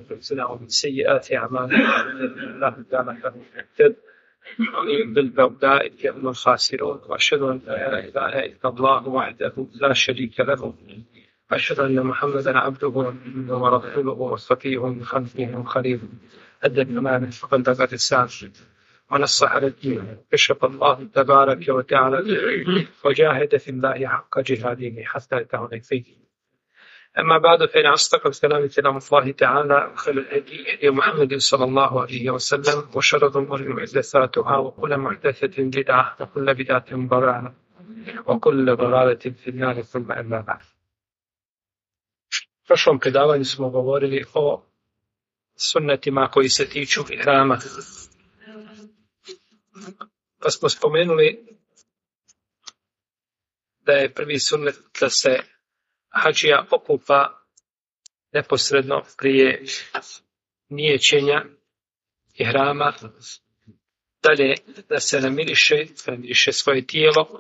أنفسنا ومن سيئات أعمالنا من الله تعالى فهو المهتد ومن يضلل فأولئك هم الخاسرون وأشهد أن لا إله إلا الله وحده لا شريك له وأشهد أن محمدا عبده ورسوله وصفيه من خلقه وخليله أدى الأمانة وبلغ الرسالة ونصح على الدين كشف الله تبارك وتعالى وجاهد في الله حق جهاده حتى أتاه اليقين. أما بعد فإن أصدق الكلام كلام الله تعالى وخير الهدي هدي محمد صلى الله عليه وسلم وشر الأمور محدثاتها وكل محدثة بدعة وكل بدعة ضلالة وكل ضلالة في النار ثم أما بعد. U prošlom predavanju smo govorili o sunnetima koji se tiču ihrama. Pa smo spomenuli da je prvi sunnet da se hadžija okupa neposredno prije nijećenja ihrama. Dalje da se namiriše svoje tijelo,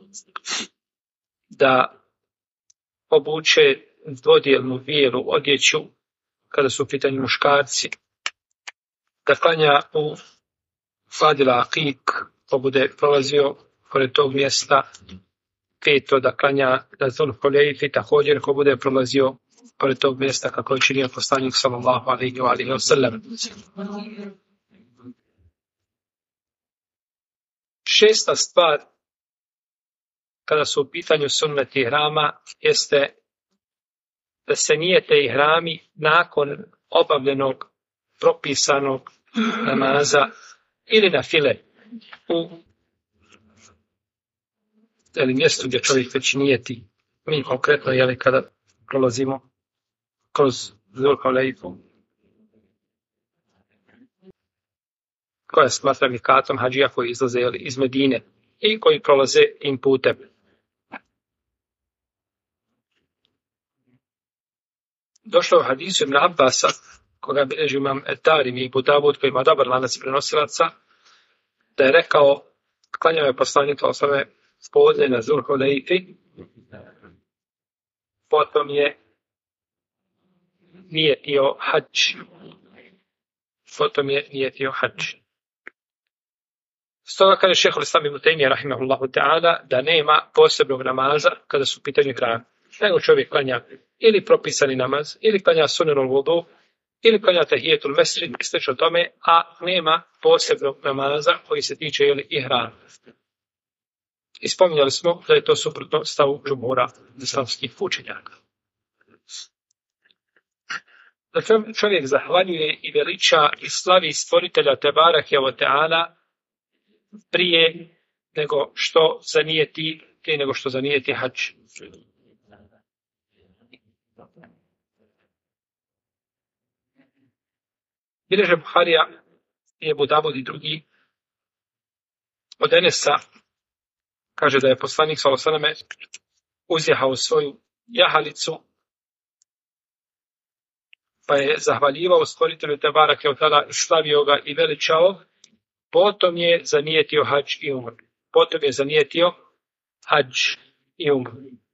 da obuče dvodijelnu bijelu odjeću kada su u pitanju muškarci, da klanja u Fadila Akik, ko bude prolazio pored tog mjesta. Peto, da klanja na Zul Hulejfi, također ko bude prolazio pored tog mjesta kako je činio poslanik sallallahu alejhi wa sallam. Šesta stvar kada su u pitanju sunneti ihrama jeste da se nijete ihrami nakon obavljenog propisanog namaza ili na file u mjestu gdje čovjek već nijeti. Mi konkretno kada prolazimo kroz Zul Hulejfu, koja smatra mikatom hadžija koji izlaze iz Medine i koji prolaze tim putem. Došlo u hadisu Ibn Abbasa, koga bilježi imam Darimi i Abu Davud, koji ima dobar lanac prenosilaca, da je rekao, klanjao je poslanik osame podne na Zul Hulejfi, potom je nijetio hadž. Stoga kaže šejh al-Islam ibn Tejmija rahimehullahu ta'ala da nema posebnog namaza kada su u pitanju ihrami. Nego čovjek klanja ili propisani namaz, ili klanja sunnetul vudu, ili klanja tahijetul mesdžid, slično tome, a nema posebnog namaza koji se tiče ihrama. I spominjali smo da je to suprotno stavu džumhura islamskih učenjaka. Da čovjek zahvaljuje i veliča i slavi stvoritelja Tebarake ve Teala prije nego što zanijeti hadž. Bilježe Buharija i Abu Davud i drugi od Enesa, kaže da je poslanik sallallahu alejhi ve sellem uzjahao svoju jahalicu, pa je zahvaljivao stvoritelju Tebarake ve Teala, slavio ga i veličao. Potom je zanijetio hadž i umru.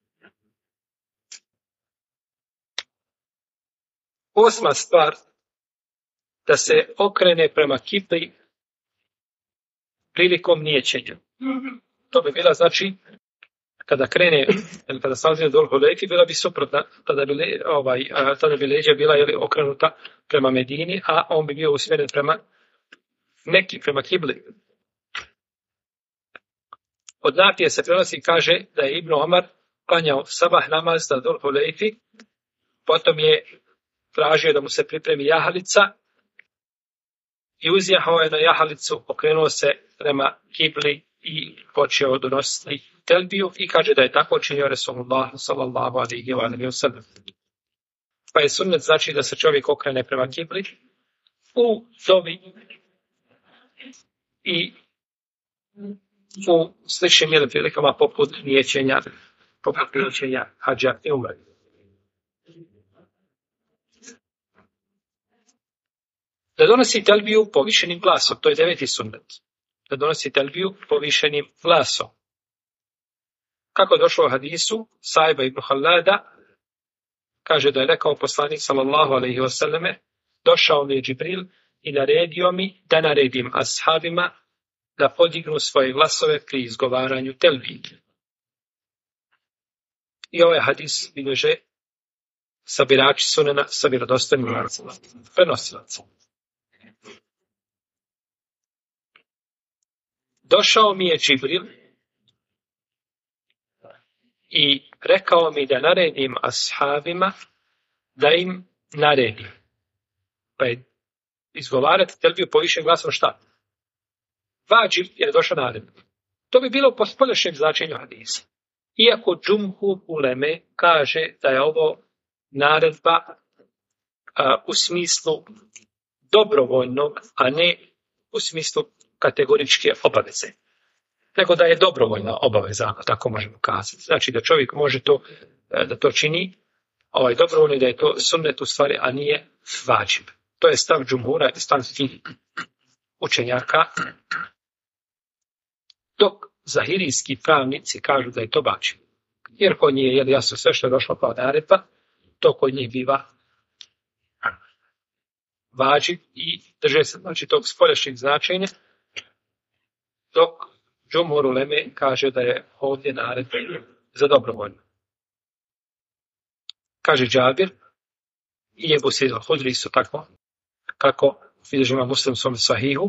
Osma stvar, da se okrene prema kibli prilikom nijećenja. To bi bila, znači, kada krene, ili kada stavljaju Zul Hulejfi, bila bi suprotna, tada bi leđa bila okrenuta prema Medini, a on bi bio usmjeren prema kibli. Od Nafije se prenosi, kaže da je Ibn Omar klanjao sabah namaz na Zul Hulejfi, potom je tražio da mu se pripremi jahalica i uzjahao je na jahalicu, okrenuo se prema kibli i počeo donositi telbiju i kaže da je tako činio Resulullah sallallahu alejhi wa sallam. Pa je sunnet, znači, da se čovjek okrene prema kibli u dovi i u sličnim prilikama poput nijećenja hadža i umre. Da donosi telbiju povišenim glasom, to je 9. sunnet. Da donosi telbiju povišenim glasom. Kako je došlo u hadisu Saiba ibn Halada, kaže da je rekao poslanik sallallahu alejhi ve selleme, došao mi je Džibril i naredio mi da naredim ashabima da podignu svoje glasove pri izgovaranju telbije. I ovaj hadis bilježe sabirači sunena sa vjerodostojnim lancima prenosilaca. Došao mi je Džibril i rekao mi da naredim ashabima da im naredim. Pa je izgovarati telbiju povišen glasom šta? Vađib jer je došao naredba. To bi bilo po spoljašnjem značenju hadisa. Iako džumhur uleme kaže da je ovo naredba u smislu dobrovoljnog, a ne u smislu kategoričke obaveze. Nego da je dobrovoljna obaveza, ako tako možemo kazati. Znači da čovjek može to, da to čini, dobrovoljno, da je to sunnet u stvari, a nije vađib. To je stav džumhura, stav svih učenjaka, dok zahirijski pravnici kažu da je to vađib. Jer kod njih je jasno sve što je došlo kao naredba, to kod njih biva vađib i drže se znači tog spoljašnjeg značenja, dok džumhur uleme kaže da je ovdje naredba za dobrovoljno. Kaže Džabir i Ebu Sejid al-Hudri isto tako, kako bilježi Imam Muslim u svom sahihu.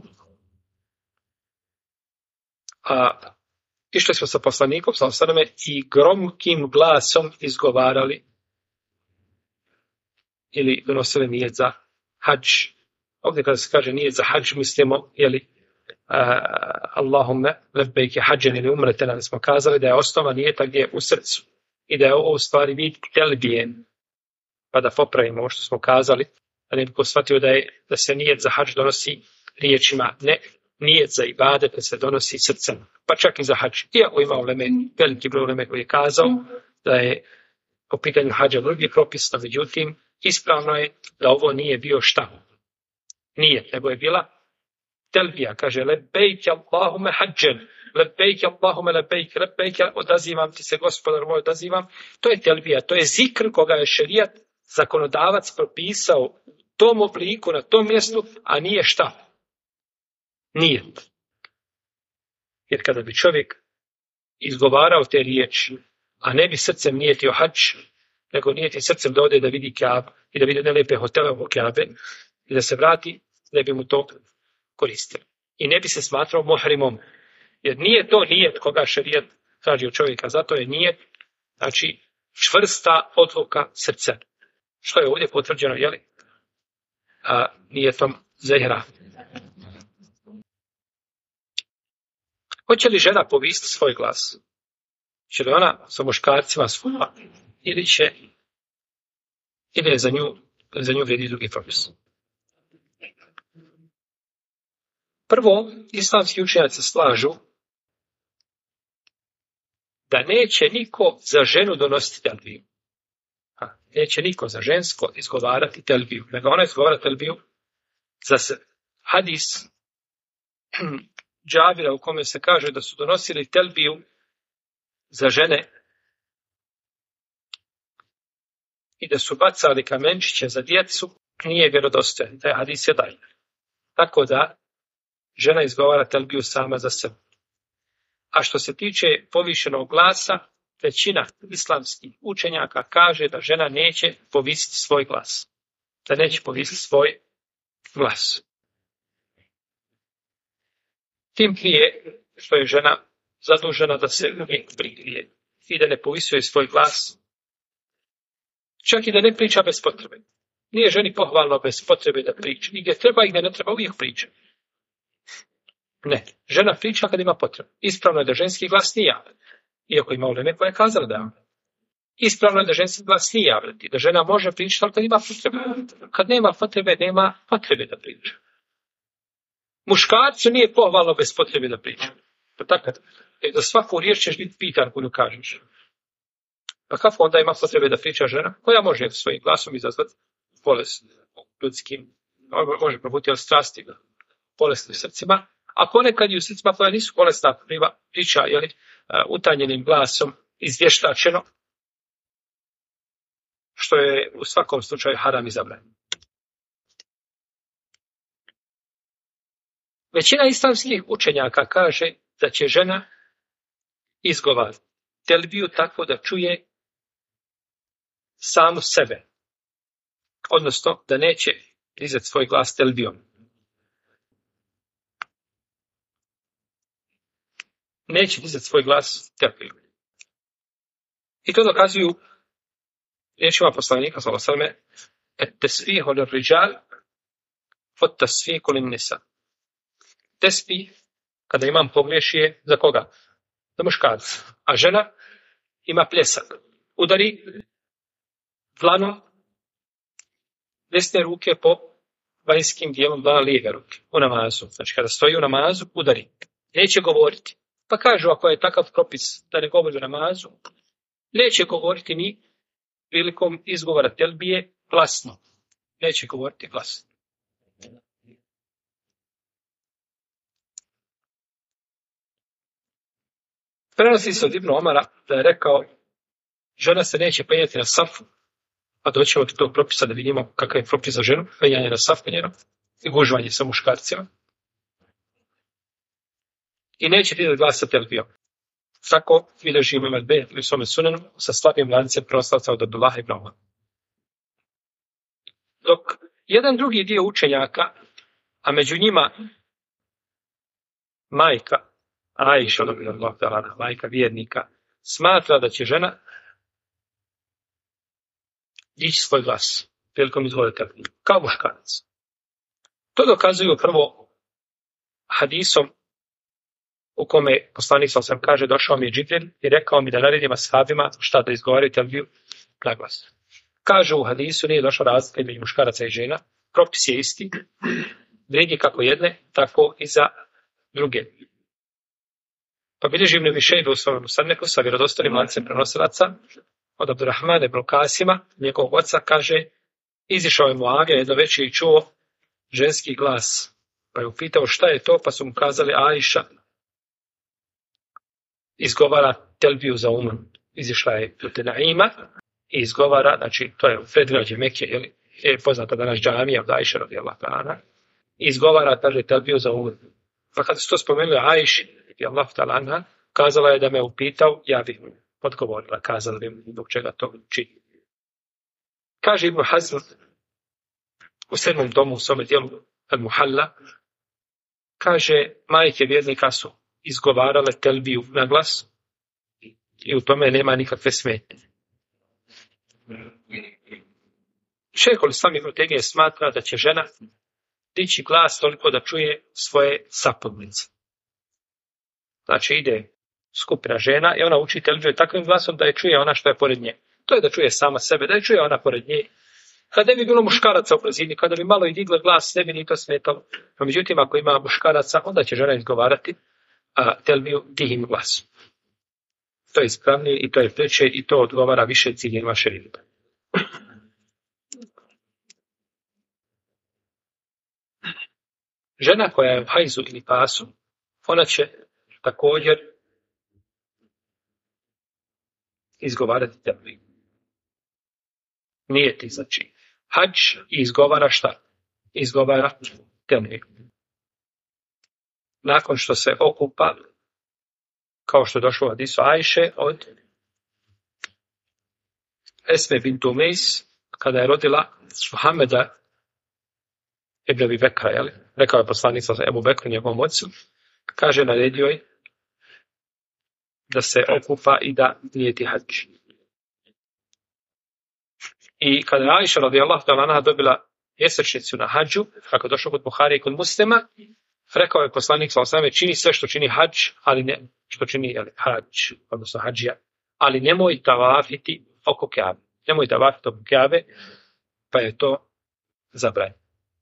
Išli smo sa poslanikom sallallahu alejhi ve selleme i gromkim glasom izgovarali ili donosili nijet za hadž. Ovdje kada se kaže nijet za hadž, mislimo, Allahumme lebejke hadžen ili umreten, ali smo kazali da je osnova nijeta gdje je u srcu i da je ovo u stvari vid telbije, pa da popravimo ovo što smo kazali, da ne bi ko shvatio da se nijet za hadž donosi riječima, ne, nijet za ibadet se donosi srcem, pa čak i za hadž. Iako ima uleme, veliki broj uleme koji je kazao da je po pitanju hadža drugi propis, no međutim, ispravno je da ovo nije bio šta? Nijet, nego je bila telbija, kaže lebejke Allahume hadžen, lebejke Allahume lebejke, odazivam ti se gospodar moj, odazivam. To je telbija, to je zikr koga je šerijat zakonodavac propisao u tom obliku, na tom mjestu, a nije šta? Nijet. Jer kada bi čovjek izgovarao te riječi, a ne bi srcem nijetio hadž, nego nijeti srcem da ode da vidi Kaabu i da vidi one lijepe hotele oko Kaabe i da se vrati, ne bi mu to koristio. I ne bi se smatrao muhrimom. Jer nije to nijet koga šerijat traži od čovjeka. Zato je nijet, znači, čvrsta odluka srca. Što je ovdje potvrđeno, nijetom zehra. Hoće li žena povisiti svoj glas? Će li ona sa muškarcima svoja ili je za nju vrijedi drugi propis? Prvo, islamski učenjaci slažu da neće niko za ženu donositi telbiju. Neće niko za žensko izgovarati telbiju, nego ona izgovara telbiju za sebe. Hadis Džabira u kome se kaže da su donosili telbiju za žene i da su bacali kamenčiće za djecu, nije vjerodostojan. Taj hadis je daif. Tako da žena izgovara telbiju sama za sebe. A što se tiče povišenog glasa, većina islamskih učenjaka kaže da žena neće povisiti svoj glas. Da neće povisiti svoj glas. Tim prije što je žena zadužena da se uvijek prikrije i da ne povisuje svoj glas. Čak i da ne priča bez potrebe. Nije ženi pohvalno bez potrebe da priča. I gdje treba i gdje ne treba uvijek priča. Ne, žena priča kad ima potrebu. Ispravno je da ženski glas nije javljen. Iako ima uleme koja je kazala da je javljen. Ispravno je da ženski glas nije javljen. Da žena može pričati, ali kad ima potrebe. Kad nema potrebe da priča. Muškarcu nije pohvalno bez potrebe da priča. Pa tako, za svaku riječ ćeš biti pitan koju kažeš. Pa kako onda ima potrebe da priča žena? Koja može svojim glasom izazvati bolest ljudskim, može probuti od strasti, bolesti u srcima, a ponekad i u srcima koja nisu bolestna priča, utanjenim glasom, izvještačeno, što je u svakom slučaju haram i zabranjeno. Većina islamskih učenjaka kaže da će žena izgovarati telbiju tako da čuje samu sebe. Odnosno, da neće dizati svoj glas telbijom. Neće dizati svoj glas telbijom. I to dokazuju riječima poslanika sallallahu alejhi ve selleme et-tasfihu lir-rijal wat-tasfiku lin-nisa. Tesbih, kada imam pogriješi, je za koga? Za muškarca. A žena ima pljesak. Udari dlanom desne ruke po vanjskim dijelom dlana lijeve ruke u namazu. Znači kada stoji u namazu, udari. Neće govoriti. Pa kažu, ako je takav propis da ne govori u namazu, neće govoriti ni prilikom izgovora telbije glasno. Neće govoriti glasno. Prenosi se od Ibn Omara da je rekao, žena se neće penjati na safu, a doćemo do tog propisa da vidimo kakav je propis za ženu, penjanje na safu i gužvanje sa muškarcima. I neće dizati glas sa telbijom. Tako bilježi Imam al-Bejhaqi u svome sunenu sa slabim lancem prenoslaca od Abdullaha ibn Omara. Dok jedan drugi dio učenjaka, a među njima majka Aisha, majka vjernika, smatra da će žena dići svoj glas prilikom izgovora telbije, kao muškarac. To dokazuju prvo hadisom u kome poslanik sallallahu alejhi ve sellem kaže, došao mi je Džibril i rekao mi da naredim ashabima šta da izgovaraju telbiju na glas. Kažu u hadisu, nije došla razlika između muškaraca i žena, propis je isti, vrijedi kako jedne, tako i za druge. Pa bilježi Ibn Abi Šejbe u svome musannefu sa vjerodostojnim lancem prenosilaca od Abdurrahmana ibn Kasima, njegovog oca, kaže, izišao je Muavija jedno veće i čuo ženski glas. Pa je upitao šta je to, pa su mu kazali Aisha izgovara telbiju za izišla je Naima i izgovara, znači to je u predgrađe Mekke, je poznata danas džamija od Aisha radijallahu anha, izgovara, kaže, telbiju za Pa kad su to spomenuli Aiši radijallahu anha, kazala je da me upitao, ja bih odgovorila, kazala bi zbog čega to čini. Kaže Ibn Hazm u 7. domu u svome dijelu Al-Muhalla, kaže, majke vjernika su izgovarale telbiju na glas i u tome nema nikakve smetnje. Šejhul Islam Ibn Tejmije smatra da će žena dići glas toliko da čuje svoje sapodnice. Znači ide skupina žena i ona uči telbiju takvim glasom da je čuje ona što je pored nje. To je da čuje sama sebe, da je čuje ona pored nje. Kada ne bi bilo muškaraca u blizini, kada bi malo i digla glas, ne bi ni to smetalo. No, međutim, ako ima muškaraca, onda će žena izgovarati telbiju tihim glasom. To je ispravnije i to je preče i to odgovara više ciljevima šerijata. Žena koja je u hajzu ili pasu, ona će također izgovarati telbiju. Nije ti znači hadž i izgovara šta? Izgovara telbiju. Nakon što se okupa, kao što je došlo u hadisu Ajše od Esme bint Umejs, kada je rodila Muhameda ibn Abi Bekra, rekao je poslanik sa Ebu Bekru njegovom ocu, kaže, naredio je da se okupa i da nijeti hadž. I kada je Ajša radijallahu ta'ala anha dobila mjesečnicu na hadžu, kako je došlo kod Buharije i kod Muslima, rekao je poslanik sallallahu alejhi ve sellem, čini sve što čini hadž, ali ne što čini hadž, odnosno hadžija, ali nemoj tavafiti oko Kjabe. Nemoj tavafiti oko Kjabe, pa je to zabranjeno.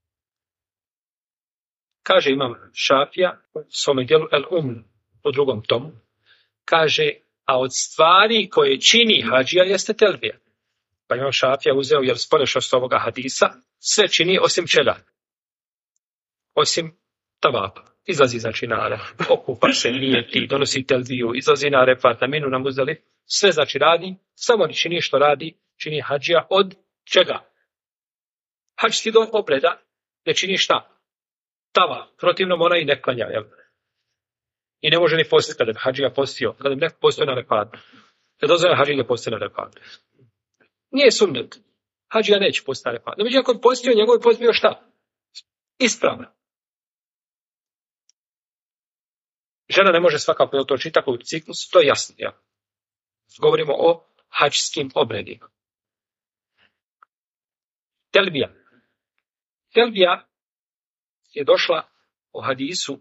Kaže imam Šafija u svome dijelu El-Um u 2. tomu, kaže, a od stvari koje čini hadžija jeste telbija. Pa imam Šafija uzeo, jer spolešnost ovoga hadisa, sve čini osim čega? Osim tavafa. Izlazi znači na Aref, okupa se, nijeti, donosi telbiju, izlazi na Arefat, na Minu, na Muzdalifu, sve znači radi, samo ne čini što radi, čini hadžija od čega? Hadžski do obreda ne čini šta? tava, protivno mora i ne klanja, jel? I ne može ni postiti kada bi hadžija postio, kada bi neko postio na Arefatu. Ne dozvoljeno hadžija postio na Arefatu. Nije sunnet. Hadžija neće postiti na Arefatu. No, međutim, ako bi postio, njegov post bio šta? Ispravno. Žena ne može svakako to čitati u ciklus, to je jasno. Ja. Govorimo o hadžskim obredima. Telbija. Telbija je došla u hadisu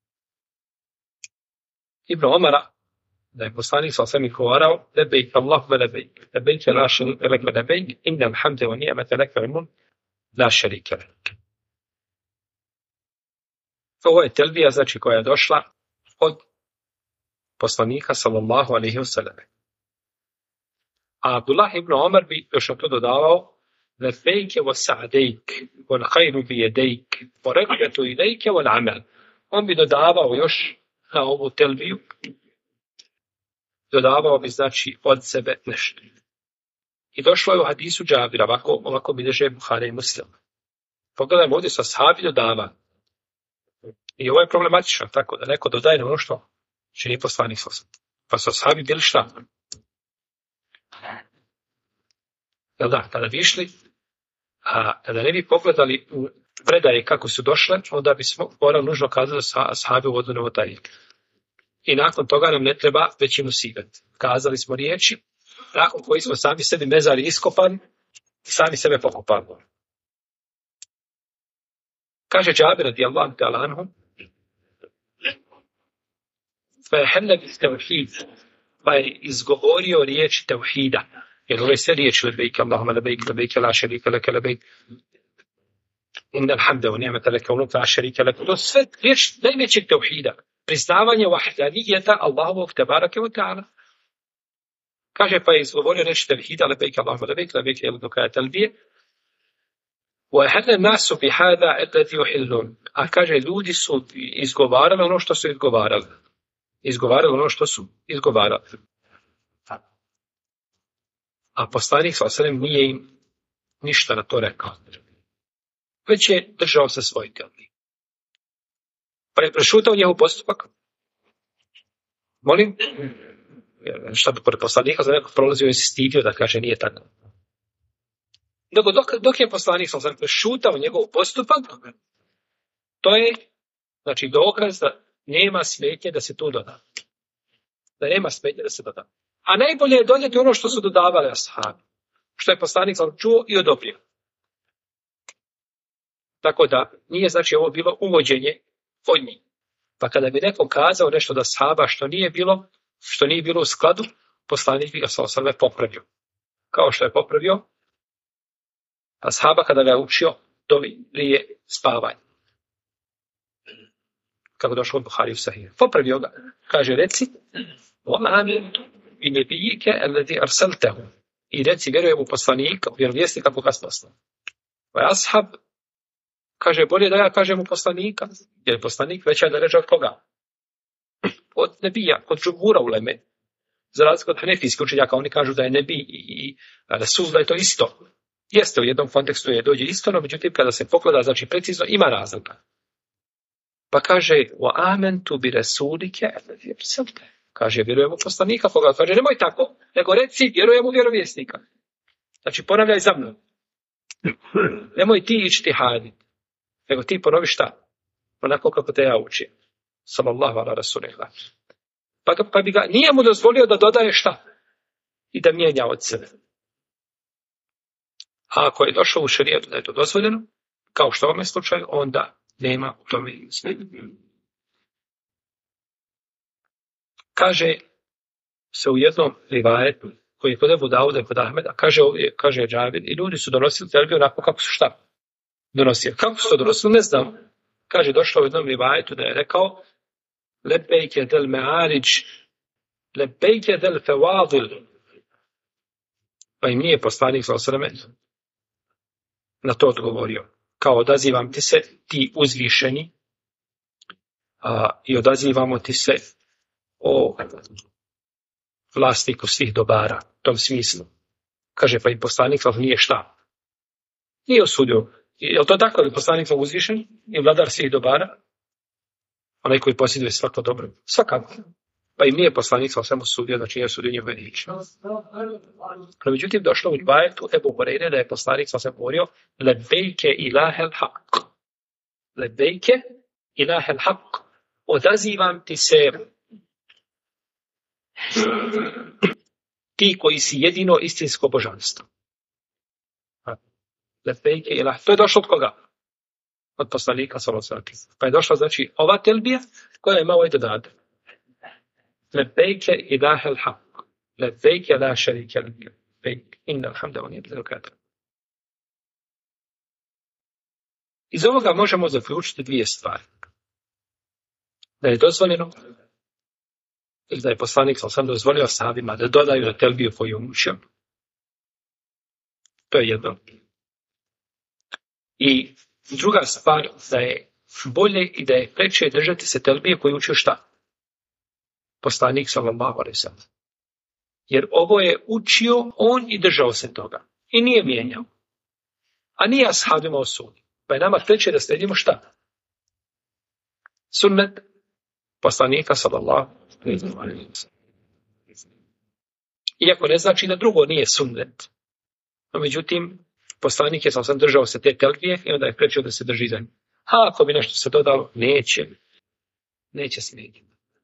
Ibn Omara, da je poslanik sa osam izgovarao lebejk Allahumma lebejk, lebejk la šerike lek ve lebejk, innal hamde wa ni'mete lek vel mulk la šerike lek. Ovo je telbija, znači, koja je došla od poslanika sallallahu alejhi ve sellem. A Abdullah ibn Omar bi još to dodavao lebejk wa sa'dejk wal khayru bi yadejk wa rak'atu ilejk wal amal. On bi dodavao još na ovu telbiju, dodavao bi, znači, od sebe nešto. I došlo je u hadisu Džabira, ovako bilježe Buhari i Muslim. Pogledajmo ovdje sa ashabi dodava. I ovo je problematično, tako da neko dodaje na ono što čini poslanik sa osam. Pa su ashabi bili šta? Jel da, kada bi išli, a kada ne bi pogledali u predaje kako su došle, onda bismo morali nužno kazati da sa ashabi u odnu novotarije. I nakon toga nam ne treba već im usibati. Kazali smo riječi, nakon koji smo sami sebi mezari iskopani, sami sebe pokopali. Kaže Džabir radijallahu ta'ala anhu, pa je izgovorio riječi tevhida. Jer ove sve riječi, lebejk Allahumma lebejk, lebejk la šerike leke, lebejk innal hamde wa ni'mete leke, la šerike leke. To sve riječi najvećeg tevhida. Priznavanje vahdanijeta Allahovog tebarake wa ta'ala. Kaže, pa je izgovorio reći tevhida, lebejk Allahumma lebejk, lebejk je do kraja telbije. وَهَلَ النَّاسُ بِهَذَا الَّذِي يُحِلُّونَ. A kaže, ljudi su izgovarali ono što su izgovarali. Izgovarali ono što su izgovarali. A poslanik sallallahu alejhi ve sellem nije im ništa na to rekao. Već je držao se svoj telbi. Pa je prešutao njegov postupak. Molim? Šta bi pored poslanika za nekog prolazio i se stidio da kaže nije tako. Dok je poslanik sallallahu alejhi ve sellem prešutao njegov postupak, to je, znači, dokaz da nema smetnje da se tu doda. Da nema smetnje da se doda. A najbolje je donijeti ono što su dodavali ashabi. Što je poslanik čuo i odobrio. Tako da nije, znači, ovo bilo uvođenje od njih. Pa kada bi neko kazao nešto da ashaba što nije bilo u skladu, poslanik bi ga sallallahu alejhi ve sellem popravio. Kao što je popravio ashaba kada ga je učio dovi prije spavanja. Kako došlo od Buhari u Sahih. Popravio ga. Kaže, reci, i nebijike alladhi arsaltahu. I reci, vjerujem u poslanika, vjerovjesnika koga si poslao. Pa ashab kaže, bolje da ja kažem u poslanika, jer je poslanik veća deređa od koga? Od nebija, od džumhura uleme. Za razliku od hanefijskih učenjaka, oni kažu da je nebi i rasul, da je to isto. Jeste, u jednom kontekstu je dođe isto, no međutim, kada se pogleda, znači precizno, ima razlika. Pa kaže, wa amantu bi rasulike alladhi arsalta. Kaže, vjerujem u poslanika, koga kaže, nemoj tako, nego reci, vjerujem u vjerovjesnika. Znači, ponavljaj za mnom. Nemoj ti ići nego ti ponovi šta? Onako kako te ja učim. Sallallahu ala rasulillah. Pa bi ga, nije mu dozvolio da dodaje šta? I da mijenja od sebe. A ako je došao u šerijetu da je to dozvoljeno, kao što u ovome slučaju, onda nema u tome smetnje. Kaže se u jednom rivajetu, koji je kod Ebu Dauda i kod Ahmeda, kaže Džabir, i ljudi su donosili telbiju onako kako su šta donosili. Kako su to donosili, ne znam. Kaže, došlo u jednom rivajetu da je rekao, lebejke del me'arić, lebejke del fevadil. Pa im nije poslanik sallallahu alejhi ve sellem na to odgovorio. Kao, odazivam ti se, ti uzvišeni, i odazivamo ti se o vlasniku svih dobara, u tom smislu. Kaže, pa i poslanik nije šta? Nije osudio Je li to tako? Je poslanik uzvišen i vladar svih dobara? Onaj koji posjeduje svako dobro? Svakako. Pa i nije poslanik sa svemu sudio, znači nije sudio njegove riječi. No, međutim, došlo u rivajetu Ebu Hurajre da je poslanik sa svemu govorio lebejke ilahel haq. Lebejke ilahel haq. Odazivam ti se ti koji si jedino istinsko božanstvo. Lebejke ilahel. To je došlo od koga? Od poslanika sallallahu alejhi ve sellem. Pa je došla, znači, ova telbija koja je malo i dodatak. Lebejke ilahel haq. Lebejke la šarike leke. Lebejke. Innal hamda wa ni'mal wakata. Iz ovoga možemo zaključiti dvije stvari. Da je dozvoljeno, ili da je poslanik sam dozvolio ashabima da dodaju na telbiju koju je učio. To je jedno. I druga stvar, da je bolje i da je preče držati se telbije koju učio šta? Poslanik sallallahu alejhi ve sellem. Jer ovo je učio on i držao se toga. I nije mijenjao. A nije ashabima osudio. Pa je nama preče da slijedimo šta? Sunnet poslanika sallallahu alejhi ve sellem. Iako ne znači da drugo nije sunnet. No, međutim, poslanik je sam držao se te telbije i onda je prečio da se drži za njim. A ako bi nešto se dodalo, neće smijeniti.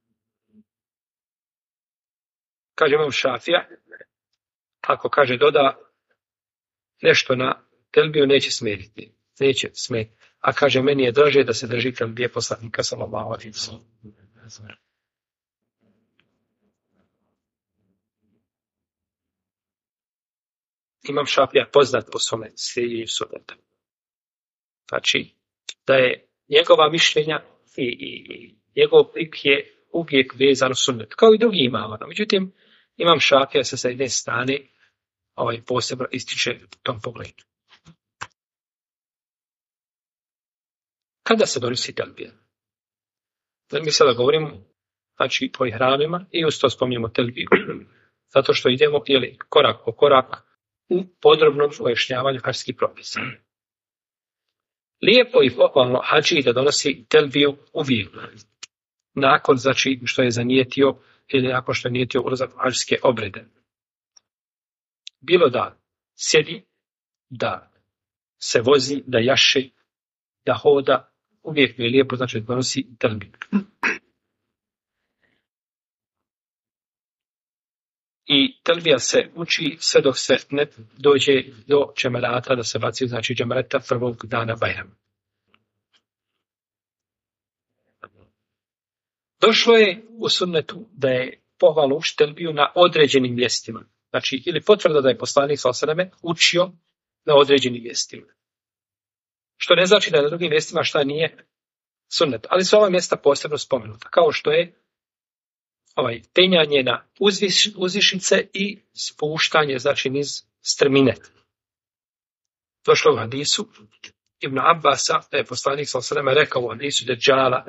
Kaže imam Šafija, ako kaže doda nešto na telbiju, neće smijeniti. Neće smijeniti. A kaže, meni je draže da se drži telbije poslanika sallallahu alejhi ve sellem. Imam Šafija poznat po svome slijedjenju sunneta. Znači, da je njegova mišljenja i njegov prik je uvijek vezan u sunnet, kao i drugi imama. Međutim, Imam Šafija se sa jedne strane posebno ističe u tom pogledu. Kada se donosi telbija? Mi sada govorimo, znači, o ihramima i uz to spominjemo telbiju. Zato što idemo korak po korak u podrobnom pojašnjavanju hadžskih propisa. Lijepo i pohvalno hadži da donosi telbiju uvijek. Nakon, znači, što je zanijetio ili nakon što je nijetio ulazak u hadžske obrede. Bilo da sjedi, da se vozi, da jaše, da hoda, uvijek je lijepo, znači da donosi telbiju. I telbija se uči sve dok se ne dođe do džemerata, da se baci, znači džemerata prvog dana Bajrama. Došlo je u sunnetu da je pohvalno učiti telbiju na određenim mjestima. Znači, ili potvrda da je poslanik sallallahu alejhi ve sellem učio na određenim mjestima. Što ne znači da na drugim mjestima šta nije sunnet. Ali su ova mjesta posebno spomenuta. Kao što je penjanje na uzvišice i spuštanje, znači niz strmine. Došlo u hadisu Ibn Abbasa, da je poslanik sallallahu alejhi ve sellem rekao u hadisu Dejjala,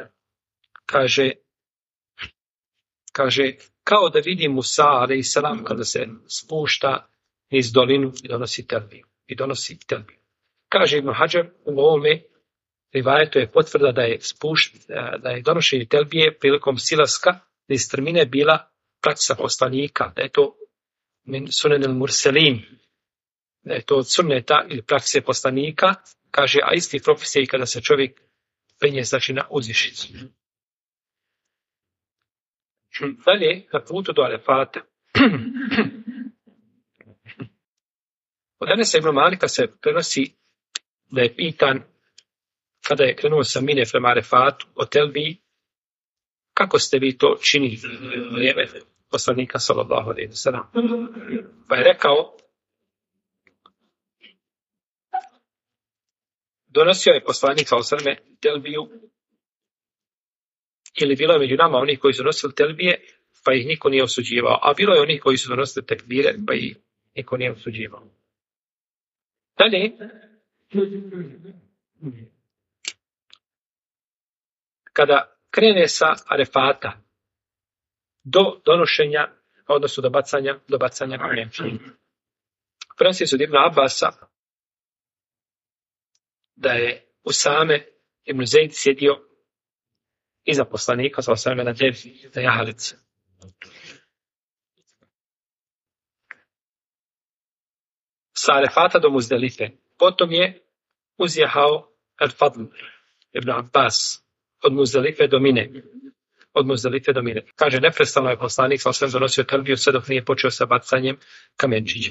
kaže, kao da vidi Musa a.s. kada se spušta niz dolinu i donosi telbiju. Kaže Ibn Hadžar u ovome rivajetu je potvrda da je donošenje telbije prilikom silaska niz strmine bila praksa poslanika, da je to min sunenil murselin, da je to od sunneta ili prakse poslanika, kaže, a isti propis je i kada se čovjek penje, znači na uzvišicu. Dalje, na putu do Arefata. Od Enesa ibn Malika se prenosi da je pitan, kada je krenuo sa mine prema Arefatu o telbiji, kako ste vi to činili u vrijeme poslanika sallallahu alejhi ve sellem? Pa je rekao, donosio je poslanik sallallahu alejhi ve sellem telbiju, ili bilo je među nama onih koji su donosili telbije, pa ih niko nije osuđivao, a bilo je onih koji su donosili tekbire, pa ih niko nije osuđivao. Dalje, kada krene sa Arefata do donošenja, odnosno do bacanja kamenja. Prenosi se od Ibn Abbasa da je Usame ibn Zaid sjedio iza poslanika sa osvrame na devi za jahalice. Sa Arefata do Muzdelife. Potom je uzjehao Al-Fadl ibn Abbas od Muzdelife do Mine. Kaže, neprestano je poslanik sa osvrame donosio talbiju sve dok nije počeo sa bacanjem kamenčića.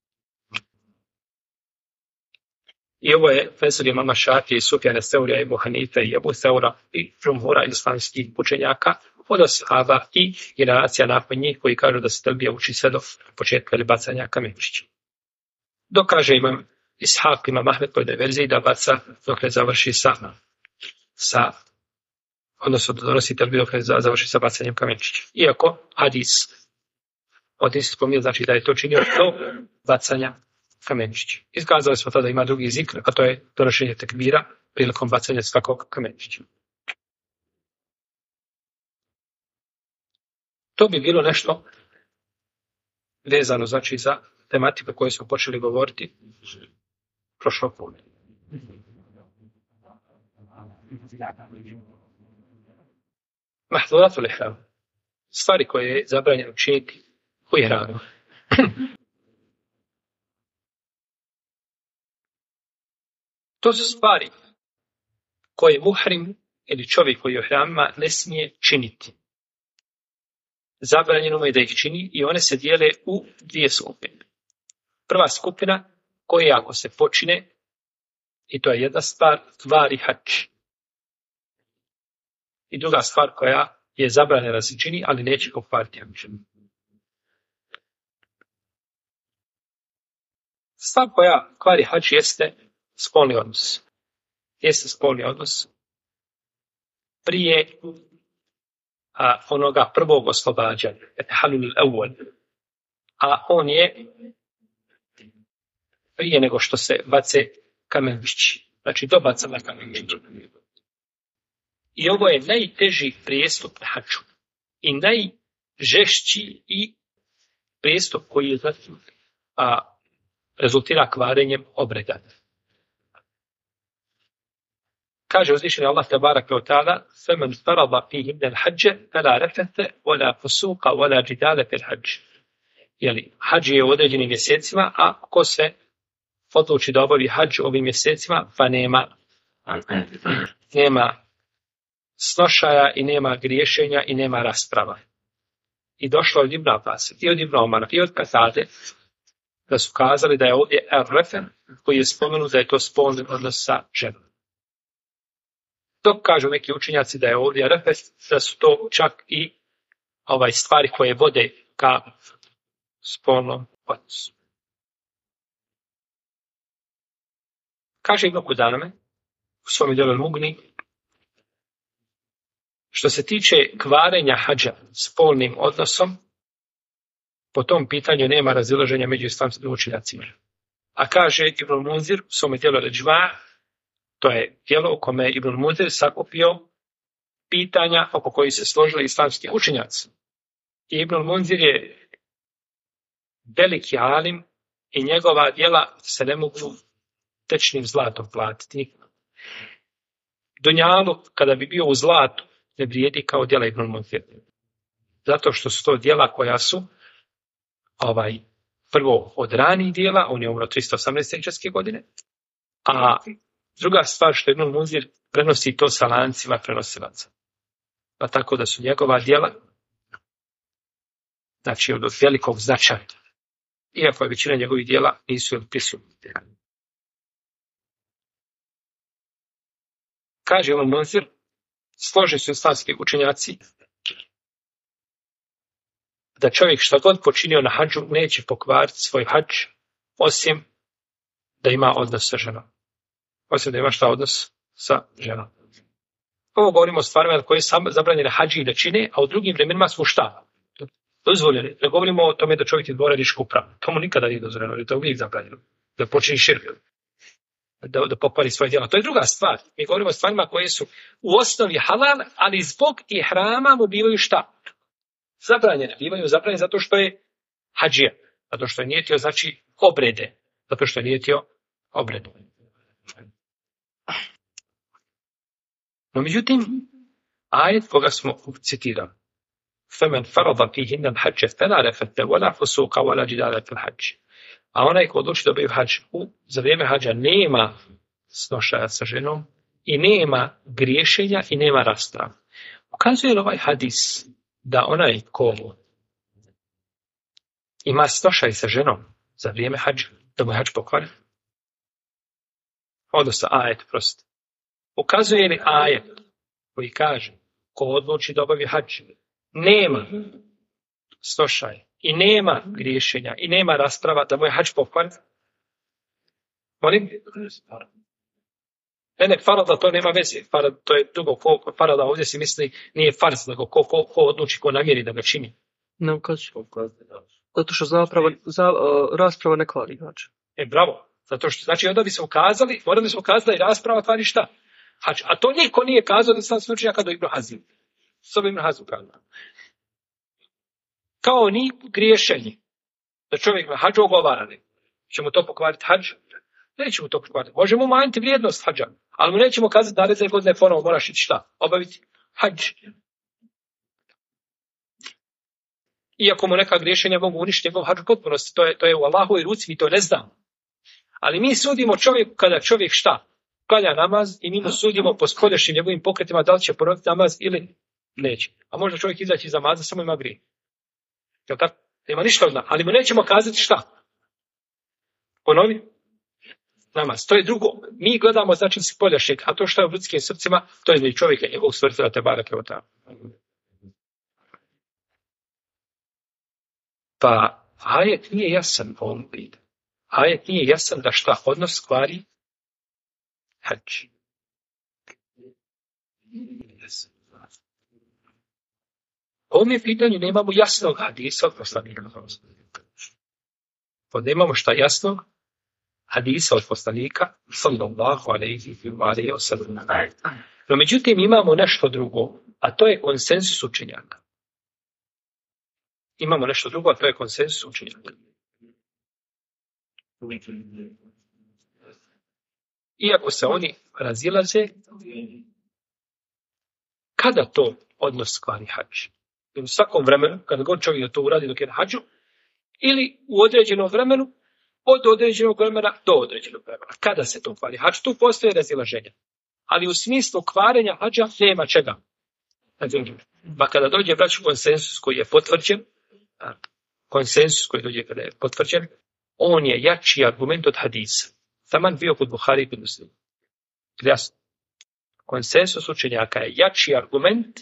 I ovo je fesir imama Šafije i Sufjana Seurija i Ebu Hanife i Ebu Seura i džumhura islamskih učenjaka od ashaba i generacija nakon njih koji kažu da se talbija uči sve do početka ili bacanja kamenčića. Dok kaže imam Ishaq, imam Ahmed po jednoj verziji da baca dok ne završi odnosno da donosi talbiju dok ne završi sa bacanjem kamenčića. Iako hadis spominje, znači da je to činio do bacanja kamenčića. Iskazali smo tada ima drugi zikr, a to je donošenje tekbira prilikom bacanja svakog kamenčića. To bi bilo nešto vezano, znači, za tematiku koju smo počeli govoriti prošlog puta. Mahduratul ihram. Stvari koje je zabranjeno činiti u ihramu. To su stvari koje muhrim ili čovjek koji je u ihramima ne smije činiti. Zabranjeno mu je da ih čini i one se dijele u dvije skupine. Prva skupina koja ako se počine, i to je jedna stvar, kvari hadž. I druga stvar koja je zabranjena da se čini, ali neće pokvariti hadž. Stvar koja kvari hadž jeste spolni odnos. Prije onoga prvog oslobađanja. A on je prije nego što se bace kamenčići. Znači do bacanja kamenčića. I ovo je najteži prijestup na hadžu. I najžešći i prijestup koji je rezultira kvarenjem obreda. Kaže uzvišeni Allah tebaraka ve taala: "Faman farada fihi al-hajj fala rafatha wala fusuqa wala jidala fil hajj." Jeli, hadž je u određenim mjesecima, a ko se odluči da obavi hadž ovim mjesecima, pa nema snošaja i nema griješenja i nema rasprava. I došlo od Ibn Abbas i od Ibn Omara i od Katade da su kazali da je ovdje ar-rafa koji je spomenut da je to spolni odnos sa ženom. Dok kažu neki učenjaci da je ovdje refes, da su to čak i stvari koje vode ka spolnom odnosu. Kaže Ibn Kudaname u svom djelu Al-Mugni, što se tiče kvarenja hadža spolnim odnosom, po tom pitanju nema razilaženja među islamskim učenjacima. A kaže Ibn Munzir u svom djelu Al-Ijma', to je djelo u kome je Ibn Munzir sakupio pitanja oko kojih se složili islamski učenjaci. I Ibn Munzir je veliki alim i njegova djela se ne mogu tečnim zlatom platiti. Dunjalu, kada bi bio u zlatu, ne vrijedi kao djela Ibn Munzir. Zato što su to djela koja su prvo od ranih djela, on je umro 318. hidžretske godine, a druga stvar što Ibn Munzir prenosi to sa lancima prenosilaca. Pa tako da su njegova djela, znači od velikog značaja. Iako je većina njegovih djela nisu prisutni. Kaže Ibn Munzir, složeni su islamski učenjaci da čovjek što god počinio na hadžu neće pokvariti svoj hadž, osim da ima odnos sa ženom. Osim da ima odnos sa ženom. Ovo govorimo o stvarima koje je zabranjene hadži da čine, a u drugim vremenima su šta? Dozvoljeni. Ne govorimo o tome da čovjek izbora rišku pravu. To mu nikada nije dozvoljeno, jer to je uvijek zabranjeno. Da počini širk. Da pokvari svoje djela. To je druga stvar. Mi govorimo o stvarima koje su u osnovi halal, ali zbog ihrama mu bivaju šta? Zabranjene. Bivaju zabranjene zato što je hadžija. Zato što je nijetio, znači, obrede. Zato što je nijetio obrede. No međutim, ajet koga smo citirali, فَمَنْ فَرَضَ فِيهِنَّ الْحَجَّ فَلَا رَفَثَ وَلَا فُسُوقَ وَلَا جِدَالَ فِي الْحَجِّ. A onaj ko odluči da obavlja hadž, za vrijeme hadža nema snošaja sa ženom i nema griješenja i nema rasprava. Ukazuje li ovaj hadis da onaj ko ima snošaj sa ženom za vrijeme hadža, da mu je hadž pokvaren? Odnosno ajet, prosto. Ukazuje li ajet koji kaže ko odluči da obavlja hadž, nema snošaj i nema griješenja i nema rasprava, da mu je hadž pokvaren? Molim? Ne, farada to nema veze. Farad, to je drugo. Farada ovdje se misli nije farz, nego ko odluči, ko namjeri da ga čini. Ne ukazuje. Zato što rasprava ne kvari hadž. Bravo. Zato što, znači, onda bi se ukazali, morali bi se ukazati da i rasprava kvari šta? Hadž. A to niko nije kazao da sam slučaja kada Ibn Hazim. Sobe Ibn Hazim kazao. Kao ni griješenje. Da čovjek na hadžu ogovarane. Ćemo to pokvariti hadž? Nećemo to pokvariti. Možemo umanjiti vrijednost hadža, ali mu nećemo kazati da naredne godine ponovo moraš ići šta? Obaviti hadž. Iako mu neka griješenja mogu uništiti njegov hadž u potpunosti, to je u Allahovoj ruci, mi to ne znamo. Ali mi sudimo čovjeku kada čovjek šta? Klanja namaz i mi mu sudimo po spoljašnjim njegovim pokretima da li će ponoviti namaz ili neće. A možda čovjek izaći iz namaza, samo ima grije. Jel tako? Nema ništa od nas. Ali mu nećemo kazati šta? Ponovi namaz. To je drugo. Mi gledamo znači spoljašnjeg, a to što je u ljudskim srcima, to je čovjeka njegovog stvoritelja te barake od tamo. Pa ajet nije jasan po ovom pitanju. Ajet nije jasan da šta odnos kvari hadž. Po ovom pitanju nemamo jasnog hadisa od poslanika. Nemamo šta jasnog hadisa od poslanika sallallahu alejhi ve sellem. No međutim imamo nešto drugo, a to je konsenzus učenjaka. Imamo nešto drugo, a to je konsenzus učenjaka. Iako se oni razilaze, kada to odnos kvari hadž? U svakom vremenu, kada god čovjek to uradi dok je na hadžu, ili u određenom vremenu, od određenog vremena do određenog vremena. Kada se to kvari hadž? Tu postoje razilaženja. Ali u smislu kvarenja hadža nema čega. Pa kada dođe braću konsensus koji je potvrđen, on je jači argument od hadisa. Taman bio kod Buhari i kod Muslima. Jasno. Konsensus učenjaka je jači argument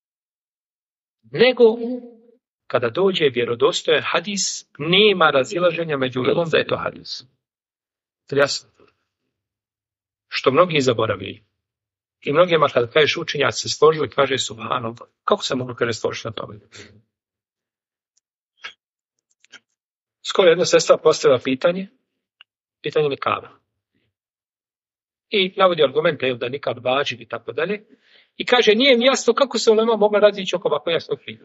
nego kada dođe vjerodostojan hadis, nema razilaženja među ulemom da je to hadis. Jasno. Što mnogi zaboravljaju. I mnogima kada kažeš učenjaci se složili, kaže subhanallah. Kako se mogu kada složiti na tome? Skoro jedna sestra postavila pitanje nikaba. I navodi argumente da nikab vađib i tako dalje. I kaže, nije mi jasno kako se ulema mogla razići oko ovako jasnog pitanja.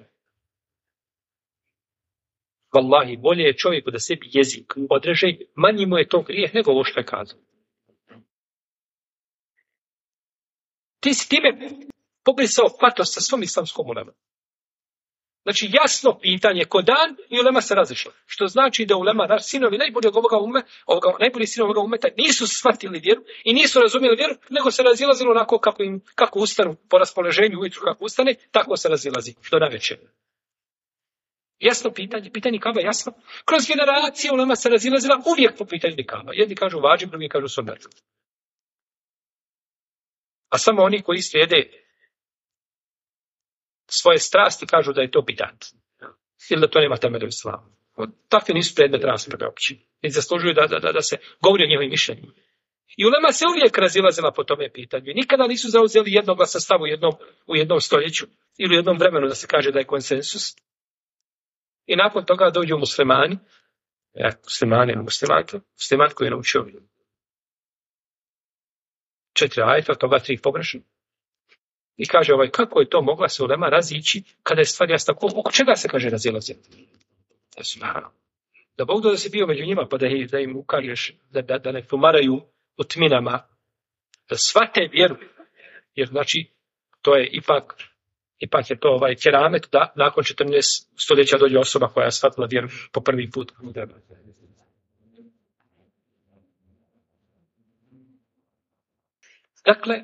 Wallahi, bolje je čovjeku da sebi jezik odreže, manji mu je to grijeh nego ovo što je kazao. Ti si time pobrisao patost sa svom islamskom ulemom. Znači, jasno pitanje ko dan i ulema se razišla. Što znači da ulema, sinovi najbolji sinovi ovoga umeta nisu shvatili vjeru i nisu razumjeli vjeru, nego se razilazilo onako kako ustanu po raspoloženju ujutru kako ustane, tako se razilazi, što na večer. Jasno pitanje kaba jasno. Kroz generacije ulema se razilazila uvijek po pitanju nikaba. Jedni kažu vađib, drugi kažu sunnet. A samo oni koji slijede svoje strasti kažu da je to bidat. Ili da to nema temelja u islamu. Takvi nisu predmet rasprave uopće. I zaslužuju da se govori o njihovim mišljenjima. I ulema se uvijek razilazila po tome pitanju. Nikada nisu zauzeli jednoglasan stav u jednom stoljeću ili u jednom vremenu da se kaže da je konsensus. I nakon toga dođu muslimani, musliman koji je naučio 4 ajeta, od toga 3 pogrešno. I kaže kako je to mogla se ulema razići kada je stvar jasna. Oko čega se kaže razilaziti? Da Bog da si bio među njima pa da im ukažeš da ne tumaraju u tminama, da shvate vjeru. Jer znači to je ipak je to keramet da nakon 14 stoljeća dođe osoba koja je shvatila vjeru po prvi put. Dakle,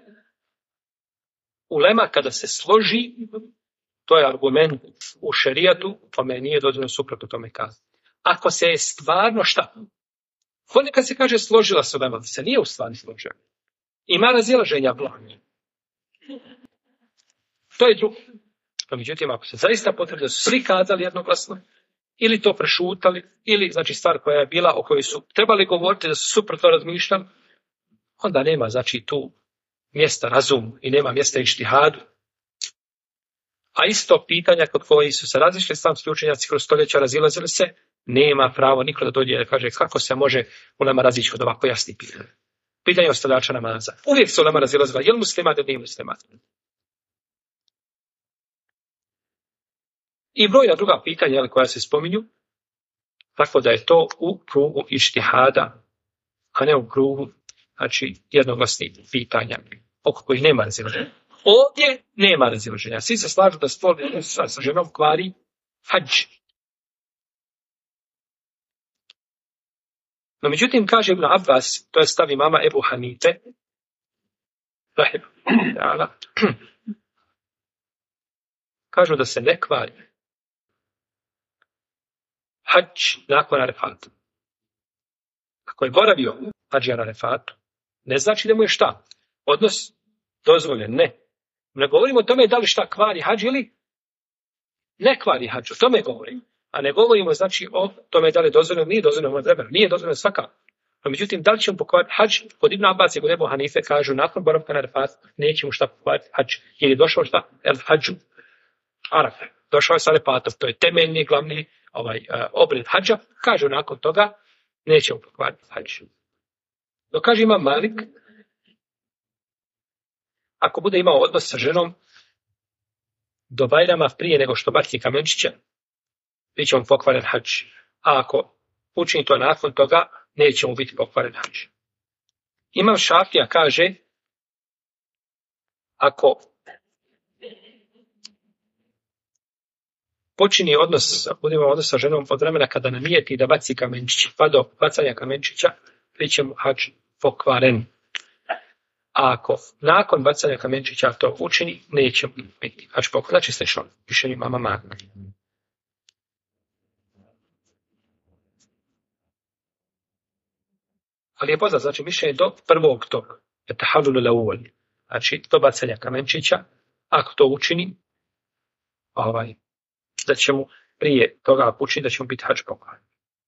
ulema kada se složi, to je argument u šerijatu, pa me nije dozvoljeno suprotno tome kazati. Ako se je stvarno šta? Ponekad se kaže složila se ulema, se nije u stvari složila. Ima razilaženja blagi. To je drugo. No, međutim, ako se zaista potrebno da su svi kazali jednoglasno, ili to prešutali, ili znači stvar koja je bila o kojoj su trebali govoriti da su suprotno razmišljali, onda nema znači tu mjesta razumu i nema mjesta ištihadu. A isto pitanja kod kojih su se razišli islamski učenjaci kroz stoljeća razilazili se, nema pravo niko da dođe da kaže kako se može ulema razići od ovako jasnih pitanja. Pitanje ostavljača namaza. Uvijek se ulema razilazila, je li musliman ili nije musliman. I brojna druga pitanja koja se spominju, tako da je to u krugu ištihada, a ne u krugu znači jednoglasnih pitanja oko kojih nema razilaženja. Ovdje nema razilaženja. Svi se slažu da stvorili sa ženom kvari hadž. No međutim, kaže Ibn Abbas, to je stav imama Ebu Hanife, kažu da se ne kvari hadž nakon Arefata. Ako je boravio hadžija na Arefatu, ne znači da mu je šta? Odnos dozvoljen, ne. Ne govorimo o tome da li šta kvari hadž ili ne kvari hadž, o tome govorimo. A ne govorimo znači o tome da li je dozvoljeno, nije dozvoljeno, nije dozvoljeno svakako. No, međutim, da li ćemo pokvariti hadž? Kod Ibn Abbas i kod Ebu Hanife kažu nakon boravka na Arefatu nećemo šta pokvariti hadž. Jer je došao šta? El hadžu Arafe. Došao je sa Arefatom, to je temeljni, glavni obred hadža. Kažu nakon toga nećemo pokvariti hadž. Dok kaže Imam Malik, ako bude imao odnos sa ženom do Bajrama prije nego što baci kamenčića, bit će mu pokvaren hadž. A ako učini to nakon toga, neće mu biti pokvaren hadž. Imam Šafija kaže, ako počini odnos, bude imao odnos sa ženom od vremena kada namijeti da baci kamenčić, pa do bacanja kamenčića, bit će mu hadž pokvaren. A ako nakon bacanja kamenčića to učini, neće biti hadž pokvaren. Znači slično, mišljenje imama Malika. Ali je poznat, znači mišljenje do prvog tog, tahallul al-awwal, znači do bacanja kamenčića, ako to učini, da će mu prije toga učiniti da će mu biti hadž pokvaren.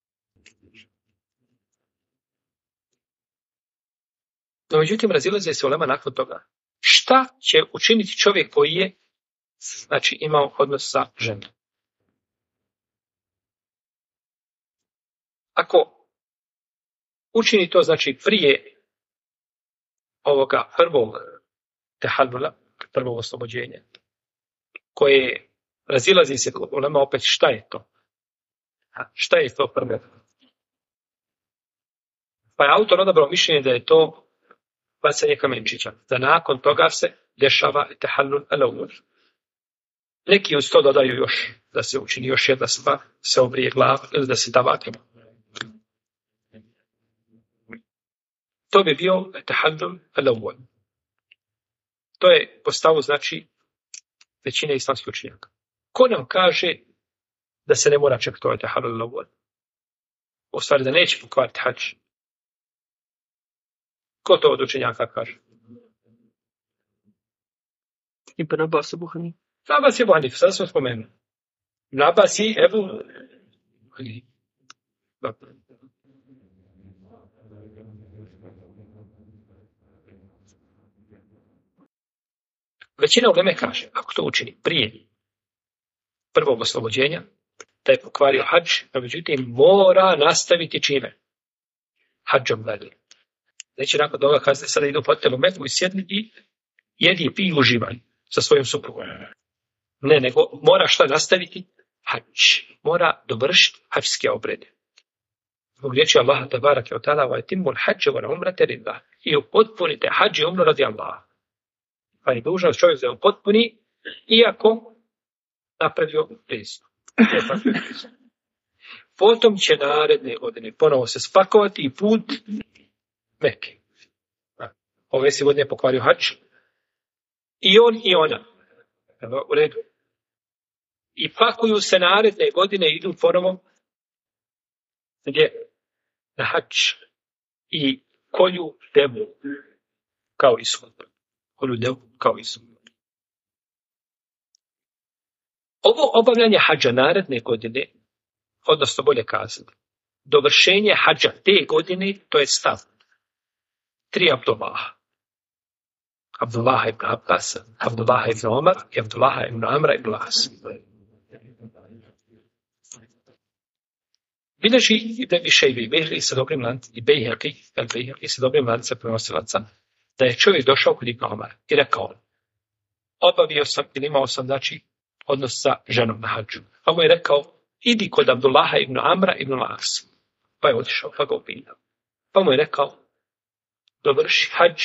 No, međutim, razilaze se ulema nakon toga. Šta će učiniti čovjek koji je, znači, imao odnos sa ženom? Ako učini to, znači, prije ovoga prvog tehallula, prvog oslobođenja, koje razilazi se ulema opet šta je to? Šta je to prvo? Pa je autor odabrao mišljenje da je to bacanje kamenčića. Da nakon toga se dešava tahallul al-awwal. Neki uz to dodaju još da se učini još jedna stvar, se obrije glava ili da se da vatra. To bi bio tahallul al-awwal. To je po stavu znači većine islamskih učenjaka. Ko nam kaže da se ne mora čekati to tahallul al-awwal? U stvari da neće pokvariti hadž. Ko to od učenjaka kaže? Ibn Abbas Ebu Hanife. Abbas Ebu Hanife, sada smo spomenuli. Ibn Abbas i Ebu Hanife. Većina uleme kaže, ako to učini prije prvog oslobođenja, da je pokvario hadž, a međutim mora nastaviti čime? Hadžom dalje. Neće nakon toga kazati sada idu po telu Meku i sjedni i jedi, pij i uživaj sa svojim suprugom. Ne, nego mora šta nastaviti? Hadž. Mora dovršiti hadžske obrede. Zbog riječi Allaha tabaraka wa ta'ala wa etimul hadže wa umrate lillah. I upotpunite hadž i umru radi Allaha. Pa je dužan čovjek da upotpuni, iako napravio prijeznu. Potom će naredne godine ponovo se spakovati i put Mekke. Ove se godine pokvario hadž. I on i ona. Evo, u redu. I pakuju se naredne godine, idu ponovo gdje? Na hadž. I kolju devu kao ishod. Kolju devu kao ishod. Ovo obavljanje hadža naredne godine, odnosno bolje kazati, dovršenje hadža te godine, to je stav 3 Abdullaha. Abdullaha ibn Abbas, Abdullaha ibn Omar i Abdullaha ibn Amra ibn Las. Bileži Ibn Šejbe i Bejhaqi sa dobrim lancem, i Bejhaqi sa dobrim lancem prenosilaca, da je čovjek došao kod Ibn Omara i rekao, obavio sam ili imao sam, znači, odnos sa ženom na hadžu. Pa mu je rekao, idi kod Abdullaha ibn Amra ibn Las. Pa je otišao, pa ga upitao. Pa mu je rekao, dovrši hadž.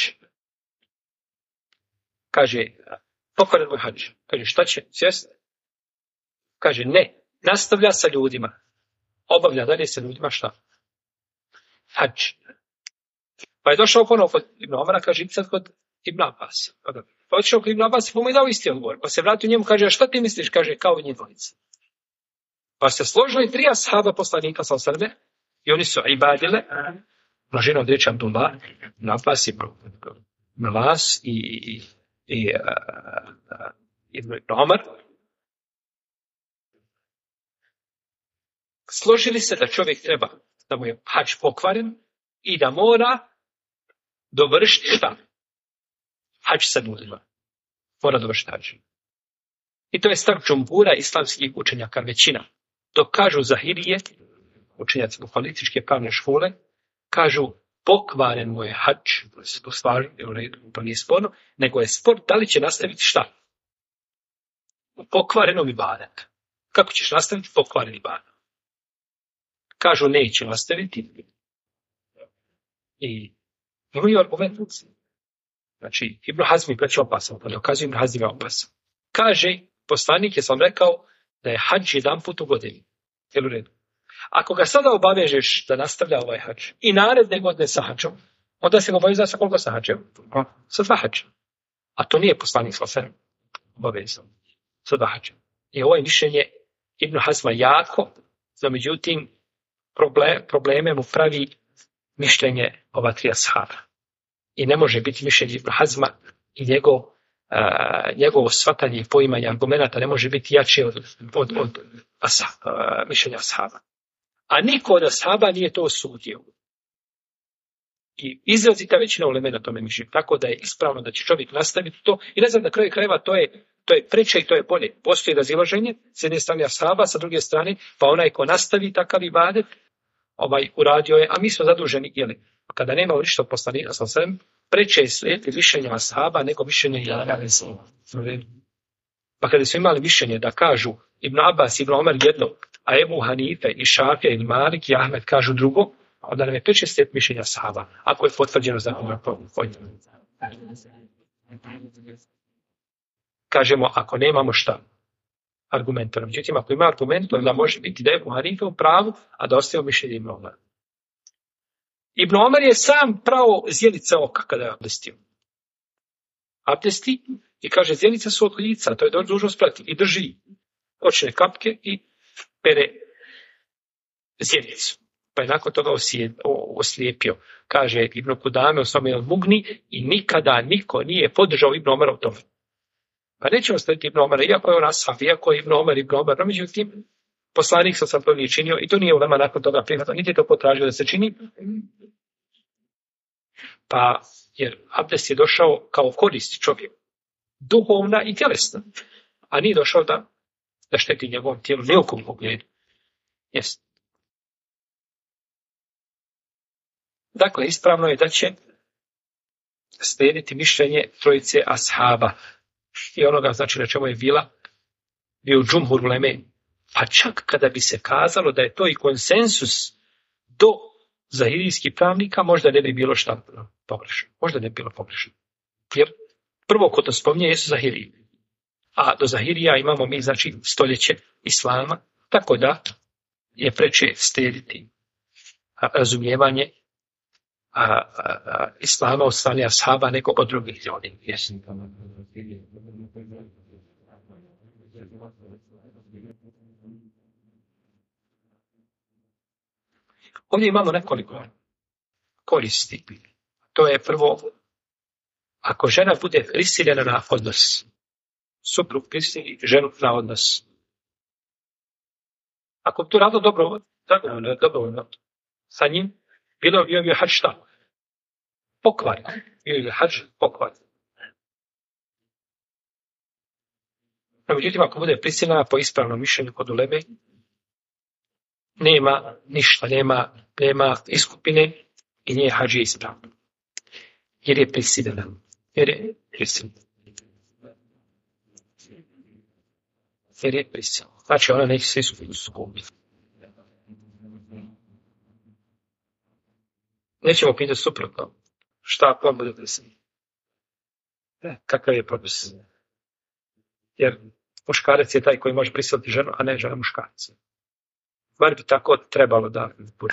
Kaže, pokvaren moj hadž. Kaže, šta će, sjesti? Kaže, ne, nastavlja sa ljudima. Obavlja dalje sa ljudima šta? Hadž. Pa je došao ponovo kod Ibn Omara, kaže, sad kod Ibn Abbas. Pa je otišao kod Ibn Abbas, pa mu je dao isti odgovor. Pa se vratio njemu, kaže, a šta ti misliš? Kaže, kao i njih dvojica. Pa se složili 3 ashaba poslanika sa osrme i oni su ibadile, množina od riječi Abdullah, Ibn Abbas i Ibn Las i Ibn Omar. Složili se da čovjek treba, da mu je hadž pokvaren i da mora dovršiti šta? Hadž sa ljudima. Mora dovršiti hadž. I to je stav džumbura islamskih učenjaka, većina. Dok kažu zahirije, učenjaci muhalitičke pravne škole, kažu pokvaren mu je hadž, to se to stvari, u redu, to nije sporno, nego je spor da li će nastaviti šta? U pokvarenom ibadetu. Kako ćeš nastaviti pokvaren ibadet? Kažu neće nastaviti. I imaju argument. Znači, Ibn Hazmi preći opasan, pa dokazuje Ibn Hazmi opasan. Kaže, poslanik je sam rekao da je hadž jedan put u godini. Jel u redu? Ako ga sada obavežeš da nastavlja ovaj hadž i naredne godine sa hadžom, onda se ga obavezao sa koliko sa hadžem? Sa 2 hadža. A to nije poslanik sa sve obavezao. Sa 2 hadža. I ovo je mišljenje Ibn Hazma jako, no međutim probleme mu pravi mišljenje ova 3 ashaba. I ne može biti mišljenje Ibn Hazma i njegovo shvatanje i poimanje argumenata ne može biti jače od mišljenja ashaba. A niko od ashaba nije to osudio. I izrazita većina uleme na tome mišljenju. Tako da je ispravno da će čovjek nastaviti to. I ne znam, na kraju krajeva to je preče i to je bolje. Postoji razilaženje, s jedne strane ashaba, sa druge strane, pa onaj ko nastavi takav ibadet, uradio je, a mi smo zaduženi, jeli, kada nema ništa od poslanika sa svem, preče je slijediti mišljenja ashaba nego mišljenje Pa kada su imali mišljenje da kažu Ibn Abbas, Ibn Omar jedno, a Ebu Hanife i Šafija i Malik i Ahmed kažu drugo, onda nam je preče slijediti mišljenja ashaba, ako je potvrđeno za kažemo, ako nemamo šta? Argumenta. Međutim, ako ima argument, onda može biti da je Ebu Hanife u pravu, a da ostaje mišljenje Ibn Omar. Ibn Omar je sam pravo zjelice oka kada je abdestio. Abdesti i kaže, zjelice su od lica, to je dužnost prati. I drži očne kapke i pere zjelicu. Pa je nakon toga oslijepio. Kaže Ibn Kudame u svome Al-Mugni i nikada niko nije podržao Ibn Omara u tome. Pa nećemo staviti Ibn Omara, iako je on ashab, iako je Ibn Omar, no međutim, poslanik sam to nije činio i to nije ulema nakon toga prihvatao, niti je to potražio da se čini. Pa, jer abdest je došao kao korist čovjeku, duhovna i tjelesna, a nije došao da šteti njegovom tijelu, nijekom pogledu. Jest. Dakle, ispravno je da će slijediti mišljenje trojice ashaba i onoga, znači, na čemu je bio džumhur uleme. Pa čak kada bi se kazalo da je to i konsensus do zahirijskih pravnika, možda ne bi bilo šta pogrešno. Možda ne bi bilo pogrešno. Jer prvo ko to spominje jesu Zahiriji. A do Zahirija imamo mi, znači, stoljeće Islama, tako da je preče slijediti razumijevanje Islama od strane ashaba nego od drugih ljudi. Ovdje imamo nekoliko koristi. To je prvo, ako žena bude prisiljena na odnos, suprug prisili ženu na odnos. Ako bi to radilo dobrovoljno sa njim, bio bi hadž šta? Pokvar. Bio bi hadž pokvar. No, međutim, ako bude prisiljena po ispravnom mišljenju kod uleme, nema ništa, nema iskupine i nije hadž ispravno. Jer je prisiljena. Znači, ona neće se iskupiti. Nećemo pitati suprotno. Šta ako on bude prisiljena? Kakav je propis? Jer muškarac je taj koji može prisiliti ženu, a ne žena muškarca. Bar bi tako trebalo da bude.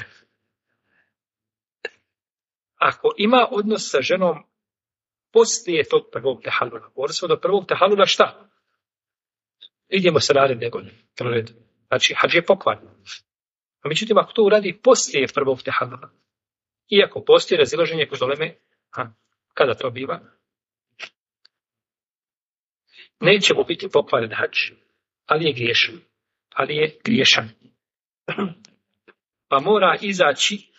Ako ima odnos sa ženom poslije tog prvog tehalula, govorili smo do prvog tehalula šta? Idemo se naredne godine. Znači, hadž je pokvarno. A međutim, ako to uradi poslije prvog tehalula, iako postoji razilaženje kod uleme, kada to biva, neće mu biti pokvaren hadž, ali je griješan. Pa mora izaći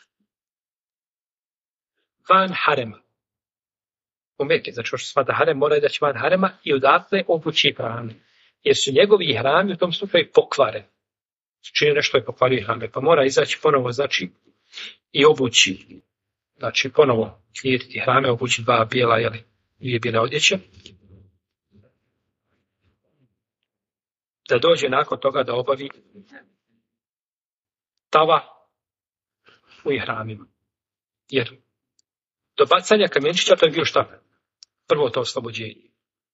van harema. U Mekke, znači što smatra harem, mora izaći van harema i odatle obući hrame. Jer su njegovi hrami u tom slučaju pokvare. Čini nešto je pokvario hrame. Pa mora izaći ponovo, znači, i obući. Znači, ponovo slijediti hrame, obući dva bijela, dvije bijele odjeće. Da dođe nakon toga da obavi tava u ihramima. Jer do bacanja kamenčića to je bilo šta? Prvo to oslobođenje.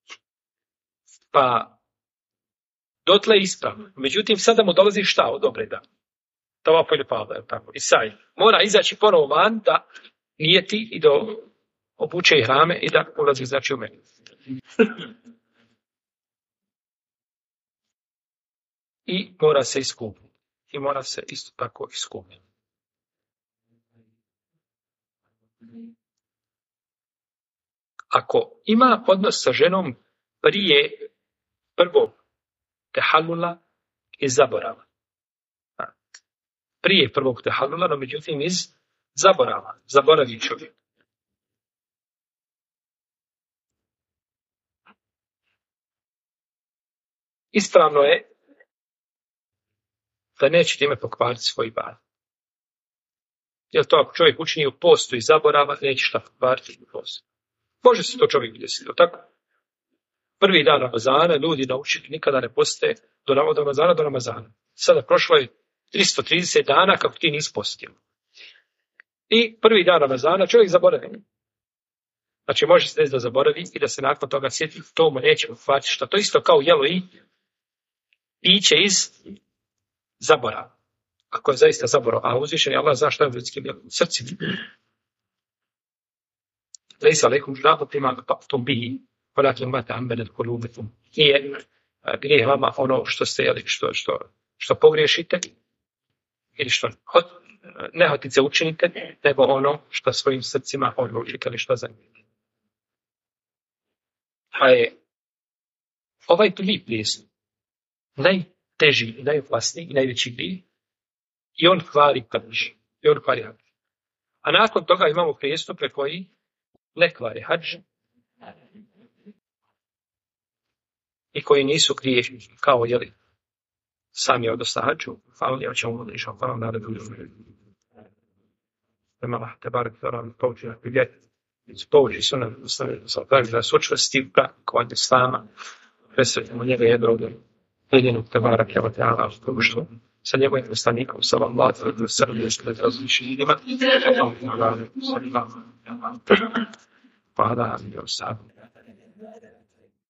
Pa dotle je ispravno. Međutim, sada mu dolazi šta od obreda? Tava ili pada, je tako? I saj. Mora izaći ponovo van da nijeti i da obuče ihrame i da ulazi znači u Meku. I mora se iskupiti. I mora se isto tako iskupiti. Ako ima odnos sa ženom prije prvog tehallula iz zaborava. Prije prvog tehallula, no međutim iz zaborava. Zaboravi čovjek. Ispravno je da neće time pokvariti svoj ibadet. Jer to ako čovjek učini u postu i zaborava, neće šta pokvariti u postu. Može se to čovjek desiti, tako? Prvi dan Ramazana, ljudi naučili nikada ne poste od Ramazana do Ramazana. Sada prošlo je 330 dana kako ti nisi postio. I prvi dan Ramazana čovjek zaboravi. Znači može se desiti da zaboravi i da se nakon toga sjeti, to mu neće pokvariti šta. To isto kao jelo i piće iz zaborava. Ako je zaista zaborav, a uzvišen je Allah zna šta je u ljudskim srcima. Lejsa alejkum žunakum tom bihi, walakin ma ta'ammadat qulubukum. Nije grijeh vama ono što ste jeli, što pogriješite ili što nehotice učinite, nego ono što svojim srcima odlučite ili što zanimite. Pa je ovaj prvi prijestup najteži, najopasniji i najveći grijeh i on kvari hadž. A nakon toga imamo prijestupe koji ne kvari hadž i koji nisu griješni, kao jeli sami odnosno hadžu, ali ja ćemo odlišao, hvala vam da budu. Prema Allah, te barek da nam pouči na pivjet, pouči su nam da su učvrsti kod Islama, presretimo njega jedinog te barek, evo te Allah, što sa njegovim poslanikom, sallallahu alejhi ve sellem, što je različnim ljudima, pa da,